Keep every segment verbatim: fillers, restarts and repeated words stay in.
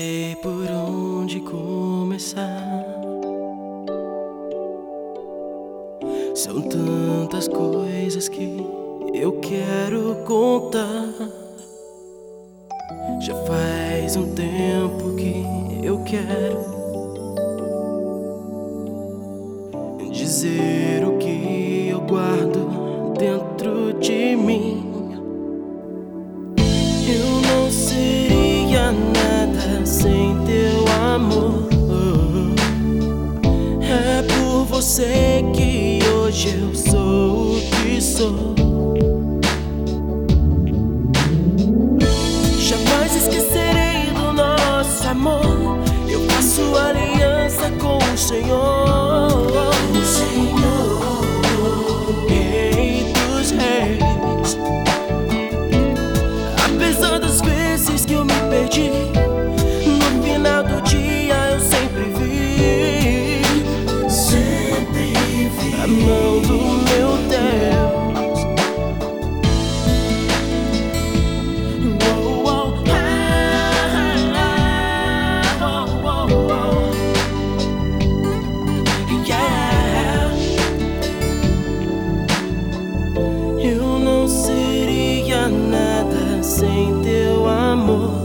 sei por onde começar. São tantas coisas que eu quero contar. Já faz um tempo que eu quero dizer o que eu guardo dentro de mim. Eu não seria nada sem teu amor. É por você que hoje eu sou o que sou. Jamais esquecerei do nosso amor. Eu faço aliança com o Senhor, o Senhor, Rei dos Reis. Apesar das vezes que eu me perdi, no final do dia eu sempre vi, sempre vi a mão do meu Deus. Oh, oh, ah, oh, oh, oh. Yeah. Eu não seria nada sem teu amor.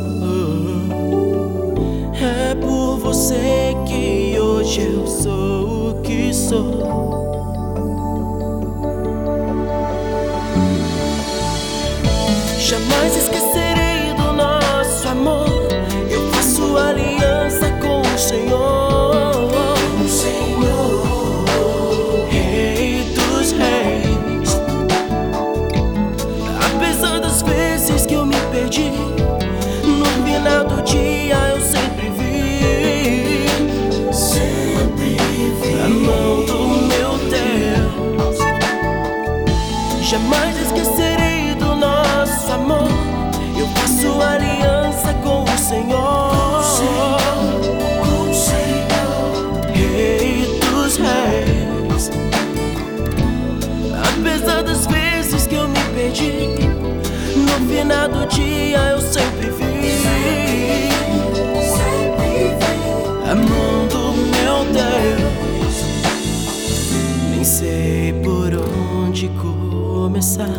É por você que hoje eu sou o que sou. Jamais esquecerei do nosso amor. Eu faço aliança com o Senhor, o Senhor, Rei dos Reis. Apesar das vezes que eu me perdi, no final do dia eu sempre vi, sempre vi a mão do meu Deus. Jamais esquecerei do nosso amor. Eu faço aliança com o Senhor, com o Senhor, Rei dos Reis. Apesar das vezes que eu me perdi, no final do dia eu sempre vi, sempre vi a mão do meu Deus. Nem sei por onde começar.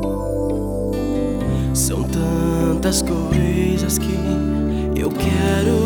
São tantas coisas que eu quero